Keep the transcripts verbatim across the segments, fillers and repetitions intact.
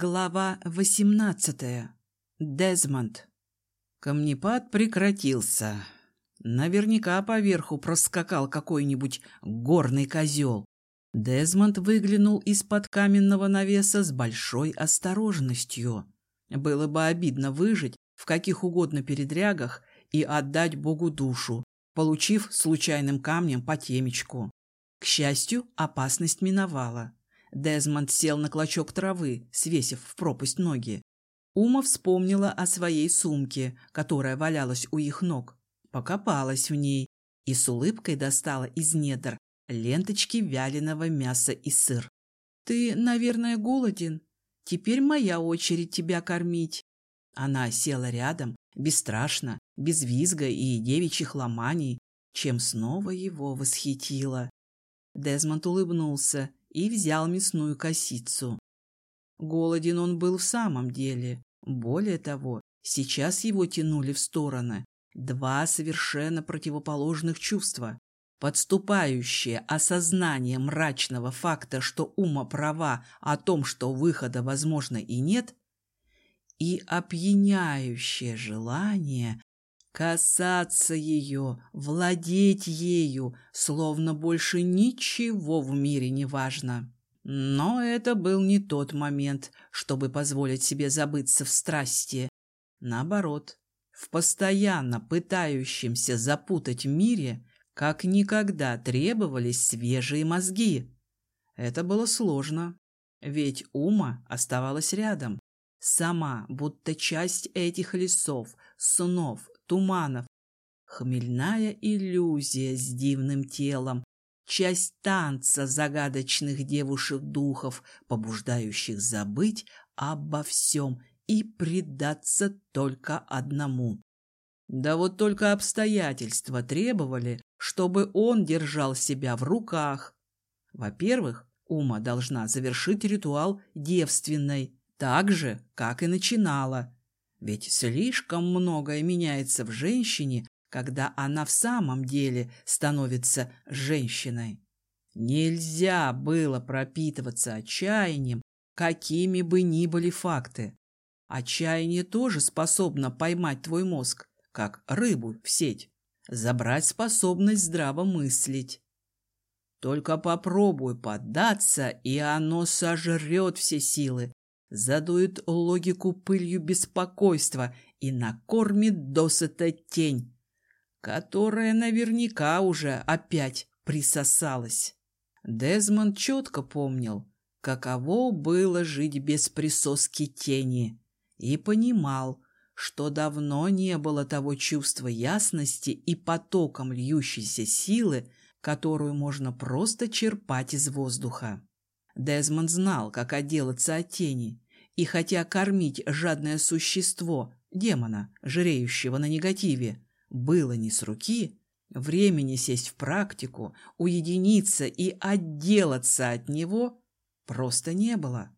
Глава восемнадцатая. Дезмонд. Камнепад прекратился. Наверняка поверху проскакал какой-нибудь горный козел. Дезмонд выглянул из-под каменного навеса с большой осторожностью. Было бы обидно выжить в каких угодно передрягах и отдать Богу душу, получив случайным камнем по темечку. К счастью, опасность миновала. Дезмонд сел на клочок травы, свесив в пропасть ноги. Ума вспомнила о своей сумке, которая валялась у их ног. Покопалась в ней и с улыбкой достала из недр ленточки вяленого мяса и сыр. «Ты, наверное, голоден? Теперь моя очередь тебя кормить». Она села рядом, бесстрашно, без визга и девичьих ломаний, чем снова его восхитила. Дезмонд улыбнулся и взял мясную косицу. Голоден он был в самом деле. Более того, сейчас его тянули в стороны два совершенно противоположных чувства. Подступающее осознание мрачного факта, что Ума права о том, что выхода, возможно, и нет, и опьяняющее желание касаться ее, владеть ею, словно больше ничего в мире не важно. Но это был не тот момент, чтобы позволить себе забыться в страсти. Наоборот, в постоянно пытающемся запутать мире как никогда требовались свежие мозги. Это было сложно, ведь Ума оставалась рядом. Сама, будто часть этих лесов, снов, туманов. Хмельная иллюзия с дивным телом, часть танца загадочных девушек-духов, побуждающих забыть обо всем и предаться только одному. Да вот только обстоятельства требовали, чтобы он держал себя в руках. Во-первых, Ума должна завершить ритуал девственной, так же, как и начинала. Ведь слишком многое меняется в женщине, когда она в самом деле становится женщиной. Нельзя было пропитываться отчаянием, какими бы ни были факты. Отчаяние тоже способно поймать твой мозг, как рыбу в сеть, забрать способность здраво мыслить. Только попробуй поддаться, и оно сожрет все силы, задует логику пылью беспокойства и накормит досыта тень, которая наверняка уже опять присосалась. Дезмонд четко помнил, каково было жить без присоски тени, и понимал, что давно не было того чувства ясности и потоком льющейся силы, которую можно просто черпать из воздуха. Дезмонд знал, как отделаться от тени, и хотя кормить жадное существо, демона, жиреющего на негативе, было не с руки, времени сесть в практику, уединиться и отделаться от него просто не было.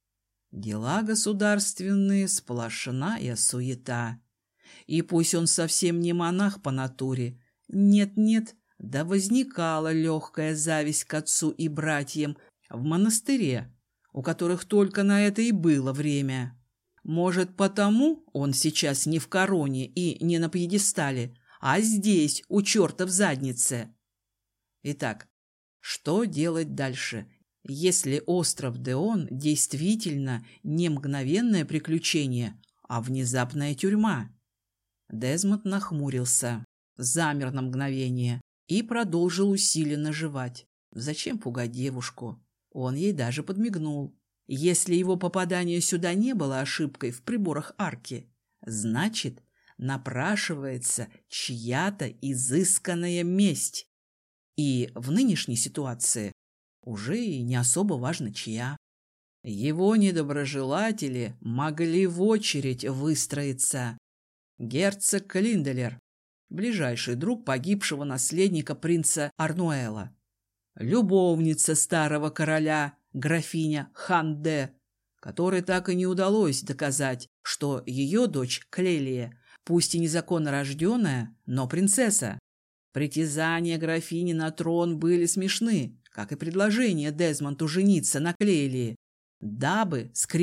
Дела государственные, сплошная суета. И пусть он совсем не монах по натуре, нет-нет, да возникала легкая зависть к отцу и братьям в монастыре, у которых только на это и было время. Может, потому он сейчас не в короне и не на пьедестале, а здесь, у черта в заднице. Итак, что делать дальше, если остров Деон действительно не мгновенное приключение, а внезапная тюрьма? Дезмонд нахмурился, замер на мгновение и продолжил усиленно жевать. Зачем пугать девушку? Он ей даже подмигнул. Если его попадание сюда не было ошибкой в приборах арки, значит, напрашивается чья-то изысканная месть. И в нынешней ситуации уже и не особо важно, чья. Его недоброжелатели могли в очередь выстроиться. Герцог Клинделер, ближайший друг погибшего наследника принца Арнуэла. Любовница старого короля, графиня Ханде, которой так и не удалось доказать, что ее дочь Клелия, пусть и незаконно рожденная, но принцесса. Притязания графини на трон были смешны, как и предложение Дезмонду жениться на Клелии, дабы скрепить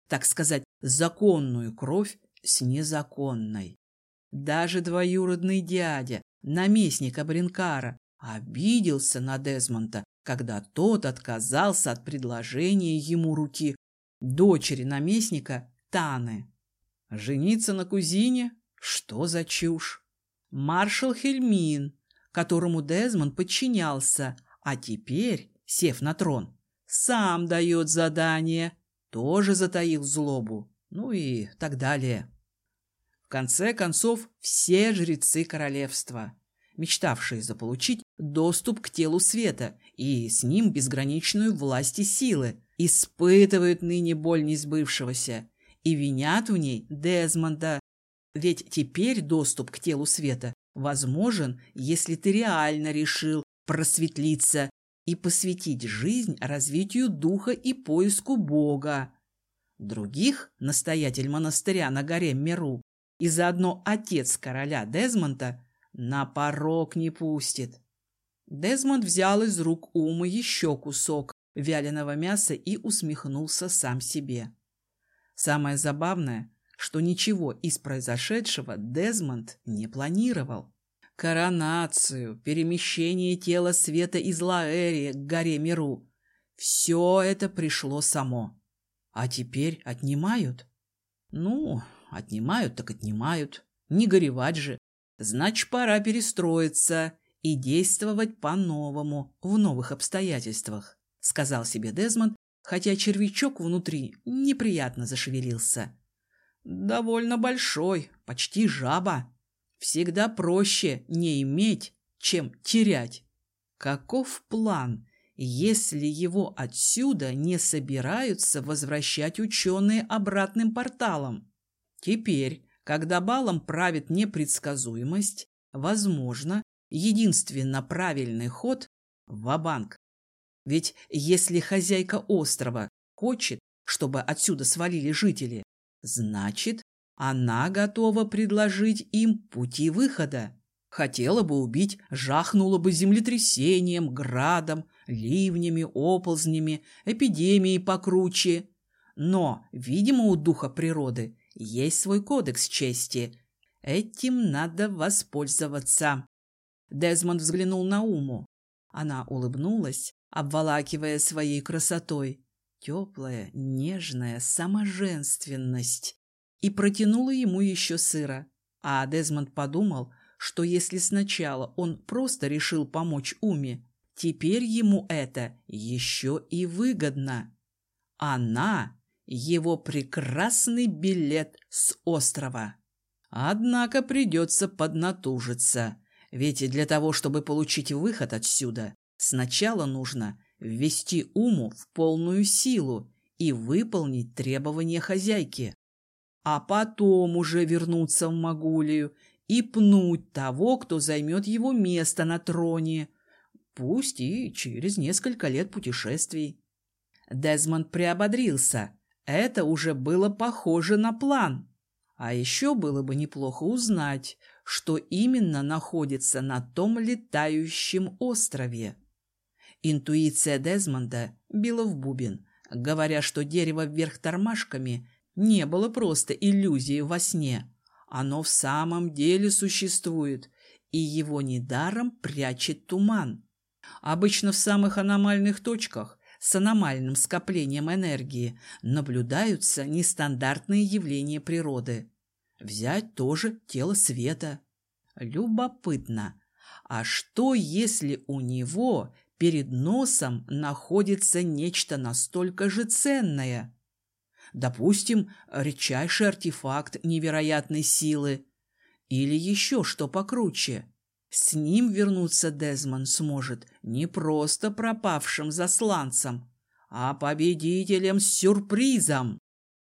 так сказать, законную кровь с незаконной. Даже двоюродный дядя, наместник Абринкара, обиделся на Дезмонда, когда тот отказался от предложения ему руки дочери наместника Таны. Жениться на кузине? Что за чушь? Маршал Хельмин, которому Дезмонд подчинялся, а теперь, сев на трон, сам дает задание, тоже затаил злобу, ну и так далее. В конце концов, все жрецы королевства, мечтавшие заполучить доступ к телу света и с ним безграничную власть и силы, испытывают ныне боль несбывшегося и винят в ней Дезмонда. Ведь теперь доступ к телу света возможен, если ты реально решил просветлиться и посвятить жизнь развитию духа и поиску Бога. Других настоятель монастыря на горе Меру и заодно отец короля Дезмонда на порог не пустит. Дезмонд взял из рук Умы еще кусок вяленого мяса и усмехнулся сам себе. Самое забавное, что ничего из произошедшего Дезмонд не планировал. Коронацию, перемещение тела света из Лаэри к горе Меру – все это пришло само. А теперь отнимают? Ну, отнимают так отнимают. Не горевать же. Значит, пора перестроиться и действовать по-новому в новых обстоятельствах, сказал себе Дезмонд, хотя червячок внутри неприятно зашевелился. Довольно большой, почти жаба. Всегда проще не иметь, чем терять. Каков план, если его отсюда не собираются возвращать ученые обратным порталом? Теперь, когда балом правит непредсказуемость, возможно, единственно правильный ход – ва-банк. Ведь если хозяйка острова хочет, чтобы отсюда свалили жители, значит, она готова предложить им пути выхода. Хотела бы убить, жахнула бы землетрясением, градом, ливнями, оползнями, эпидемией покруче. Но, видимо, у духа природы есть свой кодекс чести. Этим надо воспользоваться. Дезмонд взглянул на Уму. Она улыбнулась, обволакивая своей красотой. Теплая, нежная саможенственность. И протянула ему еще сыра. А Дезмонд подумал, что если сначала он просто решил помочь Уме, теперь ему это еще и выгодно. Она – его прекрасный билет с острова. Однако придется поднатужиться, ведь для того, чтобы получить выход отсюда, сначала нужно ввести Уму в полную силу и выполнить требования хозяйки, а потом уже вернуться в Магулию и пнуть того, кто займет его место на троне, пусть и через несколько лет путешествий. Дезмонд приободрился. Это уже было похоже на план. А еще было бы неплохо узнать, что именно находится на том летающем острове. Интуиция Дезмонда била в бубен, говоря, что дерево вверх тормашками не было просто иллюзией во сне. Оно в самом деле существует, и его недаром прячет туман. Обычно в самых аномальных точках с аномальным скоплением энергии наблюдаются нестандартные явления природы. Взять тоже тело света. Любопытно, а что, если у него перед носом находится нечто настолько же ценное? Допустим, редчайший артефакт невероятной силы. Или еще что покруче. С ним вернуться Дезмонд сможет не просто пропавшим засланцем, а победителем с сюрпризом.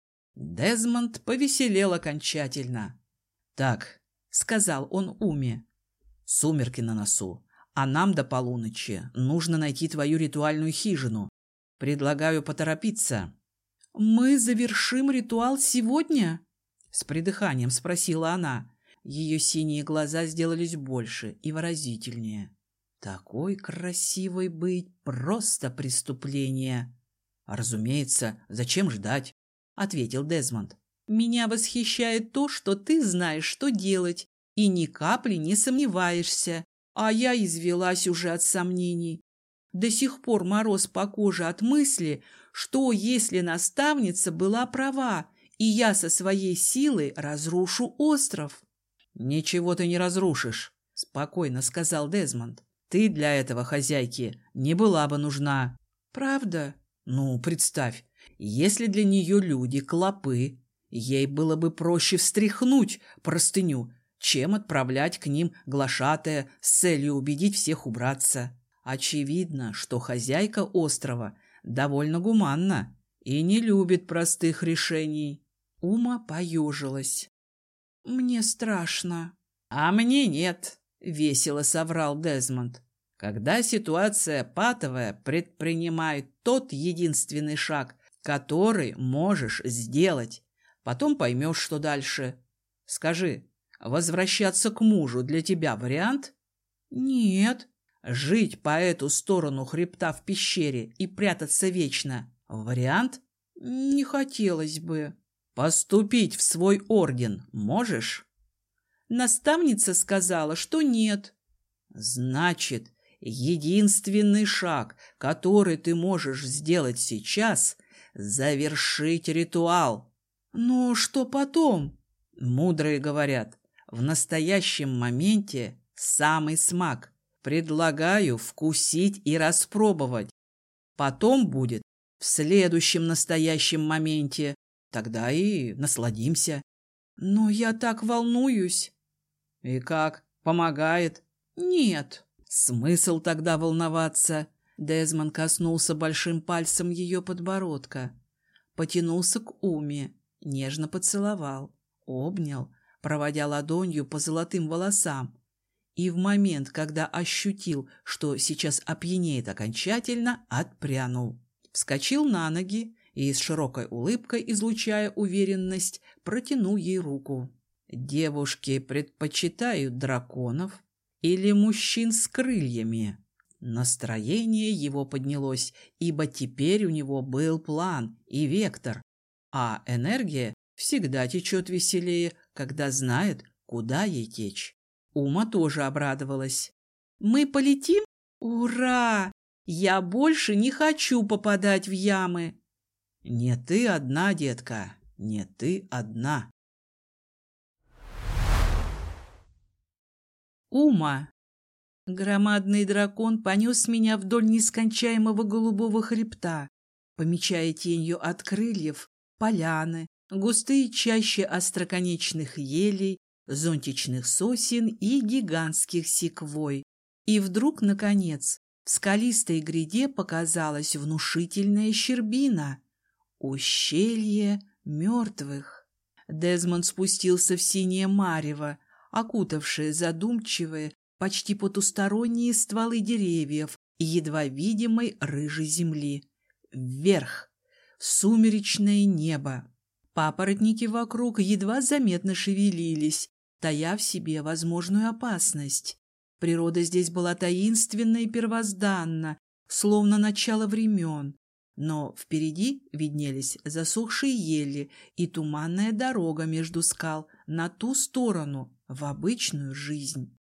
Дезмонд повеселел окончательно. «Так», — сказал он Уме, — «сумерки на носу, а нам до полуночи нужно найти твою ритуальную хижину. Предлагаю поторопиться». «Мы завершим ритуал сегодня?» — с придыханием спросила она. Ее синие глаза сделались больше и выразительнее. Такой красивой быть — просто преступление. А, разумеется, зачем ждать? ответил Дезмонд. «Меня восхищает то, что ты знаешь, что делать, и ни капли не сомневаешься, а я извелась уже от сомнений. До сих пор мороз по коже от мысли, что если наставница была права, и я со своей силой разрушу остров». «Ничего ты не разрушишь», — спокойно сказал Дезмонд. «Ты для этого хозяйки не была бы нужна». «Правда?» «Ну, представь, если для нее люди клопы, ей было бы проще встряхнуть простыню, чем отправлять к ним глашатая с целью убедить всех убраться. Очевидно, что хозяйка острова довольно гуманна и не любит простых решений». Ума поежилась. «Мне страшно». «А мне нет», — весело соврал Дезмонд. «Когда ситуация патовая, предпринимай тот единственный шаг, который можешь сделать. Потом поймешь, что дальше. Скажи, возвращаться к мужу для тебя вариант?» «Нет». «Жить по эту сторону хребта в пещере и прятаться вечно вариант?» «Не хотелось бы». «Поступить в свой орден можешь?» «Наставница сказала, что нет». «Значит, единственный шаг, который ты можешь сделать сейчас, завершить ритуал». «Но что потом?» «Мудрые говорят, в настоящем моменте самый смак. Предлагаю вкусить и распробовать. Потом будет в следующем настоящем моменте. Тогда и насладимся». «Но я так волнуюсь». «И как? Помогает?» «Нет». «Смысл тогда волноваться?» Дезмонд коснулся большим пальцем ее подбородка, потянулся к Уме, нежно поцеловал, обнял, проводя ладонью по золотым волосам. И в момент, когда ощутил, что сейчас опьянеет окончательно, отпрянул. Вскочил на ноги и с широкой улыбкой, излучая уверенность, протянул ей руку. «Девушки предпочитают драконов или мужчин с крыльями?» Настроение его поднялось, ибо теперь у него был план и вектор, а энергия всегда течет веселее, когда знает, куда ей течь. Ума тоже обрадовалась. «Мы полетим? Ура! Я больше не хочу попадать в ямы!» «Не ты одна, детка, не ты одна». Ума. Громадный дракон понес меня вдоль нескончаемого голубого хребта, помечая тенью от крыльев поляны, густые чащи остроконечных елей, зонтичных сосен и гигантских секвой. И вдруг, наконец, в скалистой гряде показалась внушительная щербина — ущелье мертвых. Дезмонд спустился в синее марево, окутавшее задумчивые, почти потусторонние стволы деревьев и едва видимой рыжей земли. Вверх, в сумеречное небо. Папоротники вокруг едва заметно шевелились, тая в себе возможную опасность. Природа здесь была таинственна и первозданна, словно начало времен. Но впереди виднелись засохшие ели и туманная дорога между скал на ту сторону, в обычную жизнь.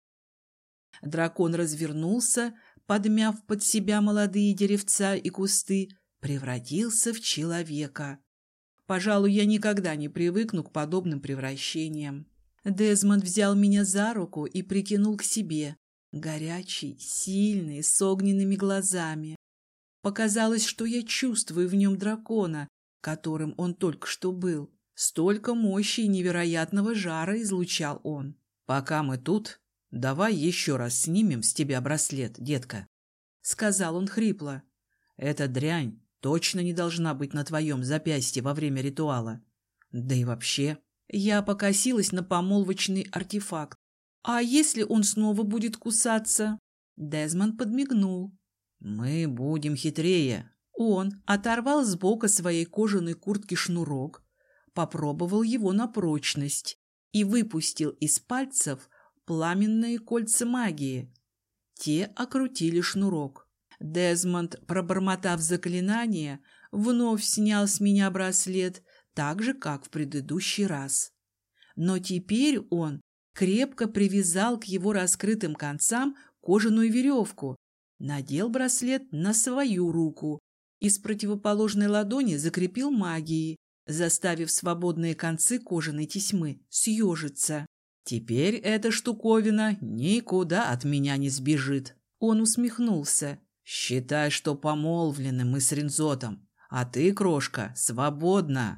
Дракон развернулся, подмяв под себя молодые деревца и кусты, превратился в человека. Пожалуй, я никогда не привыкну к подобным превращениям. Дезмонд взял меня за руку и притянул к себе, горячий, сильный, с огненными глазами. Показалось, что я чувствую в нем дракона, которым он только что был. Столько мощи и невероятного жара излучал он. «Пока мы тут, давай еще раз снимем с тебя браслет, детка», — сказал он хрипло. «Эта дрянь точно не должна быть на твоем запястье во время ритуала. Да и вообще...» Я покосилась на помолвочный артефакт. «А если он снова будет кусаться?» Дезмонд подмигнул. «Мы будем хитрее». Он оторвал с бока своей кожаной куртки шнурок, попробовал его на прочность и выпустил из пальцев пламенные кольца магии. Те окрутили шнурок. Дезмонд, пробормотав заклинание, вновь снял с меня браслет, так же, как в предыдущий раз. Но теперь он крепко привязал к его раскрытым концам кожаную веревку, надел браслет на свою руку и с противоположной ладони закрепил магией, заставив свободные концы кожаной тесьмы съежиться. «Теперь эта штуковина никуда от меня не сбежит». Он усмехнулся. «Считай, что помолвлены мы с Ринзотом, а ты, крошка, свободна».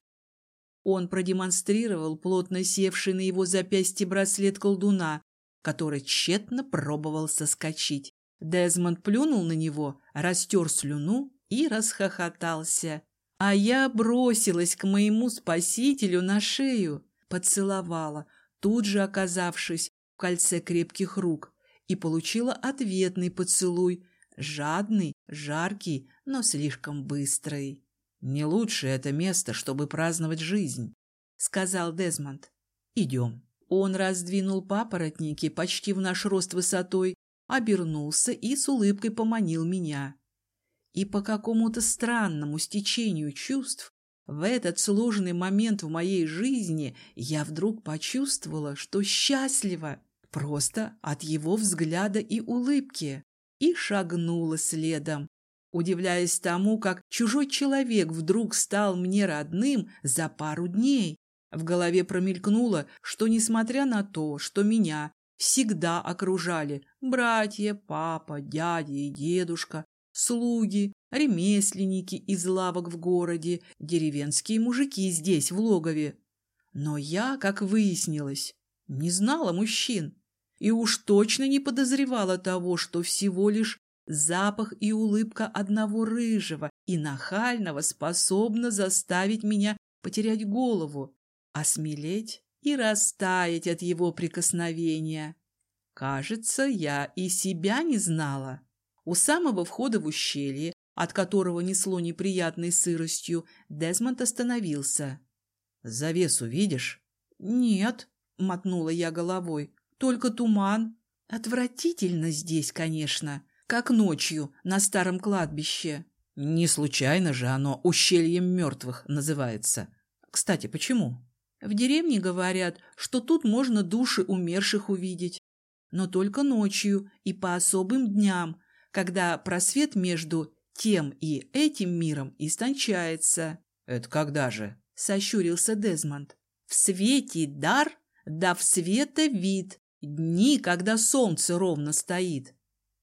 Он продемонстрировал плотно севший на его запястье браслет колдуна, который тщетно пробовал соскочить. Дезмонд плюнул на него, растер слюну и расхохотался. А я бросилась к моему спасителю на шею, поцеловала, тут же оказавшись в кольце крепких рук, и получила ответный поцелуй, жадный, жаркий, но слишком быстрый. «Не лучше это место, чтобы праздновать жизнь», — сказал Дезмонд. «Идем». Он раздвинул папоротники почти в наш рост высотой, обернулся и с улыбкой поманил меня. И по какому-то странному стечению чувств в этот сложный момент в моей жизни я вдруг почувствовала, что счастлива просто от его взгляда и улыбки, и шагнула следом, удивляясь тому, как чужой человек вдруг стал мне родным за пару дней. В голове промелькнуло, что, несмотря на то, что меня всегда окружали братья, папа, дядя и дедушка, слуги, ремесленники из лавок в городе, деревенские мужики здесь, в логове, но я, как выяснилось, не знала мужчин и уж точно не подозревала того, что всего лишь запах и улыбка одного рыжего и нахального способна заставить меня потерять голову, осмелеть и растаять от его прикосновения. Кажется, я и себя не знала. У самого входа в ущелье, от которого несло неприятной сыростью, Дезмонд остановился. «Завесу видишь?» «Нет», — мотнула я головой, — «только туман. Отвратительно здесь, конечно, как ночью на старом кладбище». «Не случайно же оно ущельем мертвых называется. Кстати, почему?» «В деревне говорят, что тут можно души умерших увидеть, но только ночью и по особым дням, когда просвет между тем и этим миром истончается». «Это когда же?» — сощурился Дезмонд. «В свете дар, да в света вид, дни, когда солнце ровно стоит».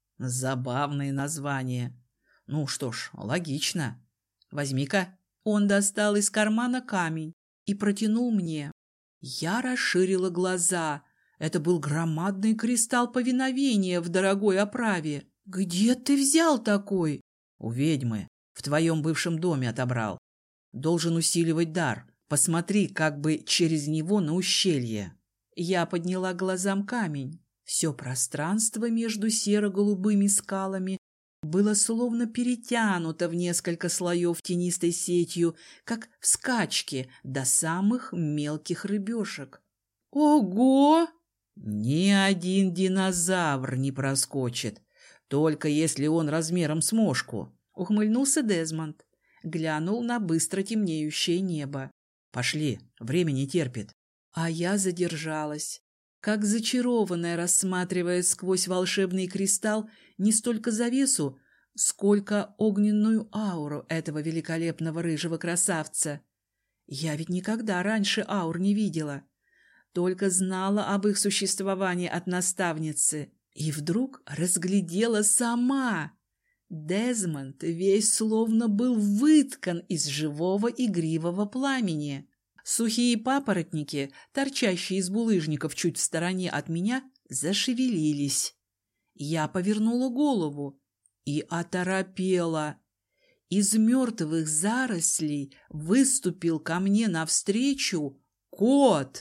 Забавные названия. Ну что ж, логично. Возьми-ка. Он достал из кармана камень и протянул мне. Я расширила глаза. Это был громадный кристалл повиновения в дорогой оправе. «Где ты взял такой?» «У ведьмы. В твоем бывшем доме отобрал. Должен усиливать дар. Посмотри, как бы через него на ущелье». Я подняла глазам камень. Все пространство между серо-голубыми скалами было словно перетянуто в несколько слоев тенистой сетью, как в скачке до самых мелких рыбешек. «Ого!» «Ни один динозавр не проскочит, только если он размером с мошку», — ухмыльнулся Дезмонд. Глянул на быстро темнеющее небо. «Пошли, время не терпит». А я задержалась, как зачарованная, рассматривая сквозь волшебный кристалл не столько завесу, сколько огненную ауру этого великолепного рыжего красавца. Я ведь никогда раньше аур не видела, только знала об их существовании от наставницы, и вдруг разглядела сама. Дезмонд весь словно был выткан из живого игривого пламени. Сухие папоротники, торчащие из булыжников чуть в стороне от меня, зашевелились. Я повернула голову и оторопела. Из мертвых зарослей выступил ко мне навстречу кот.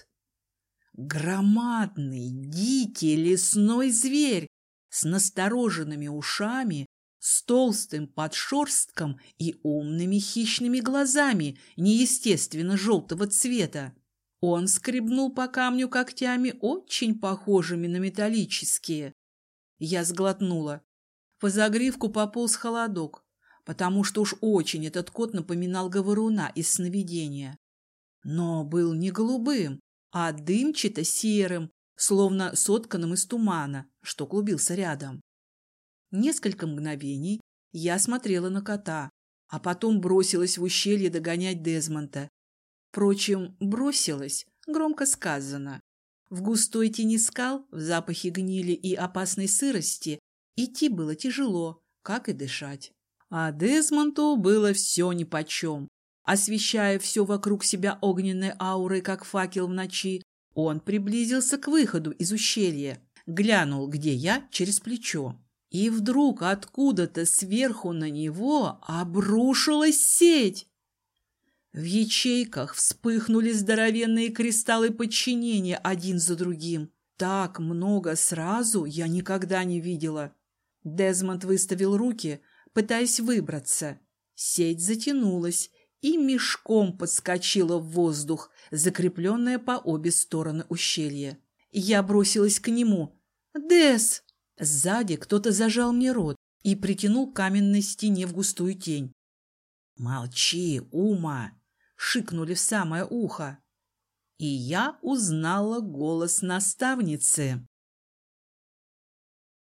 Громадный, дикий лесной зверь с настороженными ушами, с толстым подшерстком и умными хищными глазами неестественно желтого цвета. Он скребнул по камню когтями, очень похожими на металлические. Я сглотнула. По загривку пополз холодок, потому что уж очень этот кот напоминал говоруна из сновидения. но был не голубым, а дымчато-серым, словно сотканным из тумана, что клубился рядом. Несколько мгновений я смотрела на кота, а потом бросилась в ущелье догонять Дезмонда. Впрочем, бросилась, громко сказано. В густой тени скал, в запахе гнили и опасной сырости идти было тяжело, как и дышать. А Дезмонду было все нипочем. Освещая все вокруг себя огненной аурой, как факел в ночи, он приблизился к выходу из ущелья, глянул, где я, через плечо. И вдруг откуда-то сверху на него обрушилась сеть. В ячейках вспыхнули здоровенные кристаллы подчинения один за другим. Так много сразу я никогда не видела. Дезмонд выставил руки, пытаясь выбраться. Сеть затянулась и мешком подскочила в воздух, закрепленная по обе стороны ущелья. Я бросилась к нему. «Дез!» Сзади кто-то зажал мне рот и притянул к каменной стене в густую тень. «Молчи, Ума!» — шикнули в самое ухо. И я узнала голос наставницы.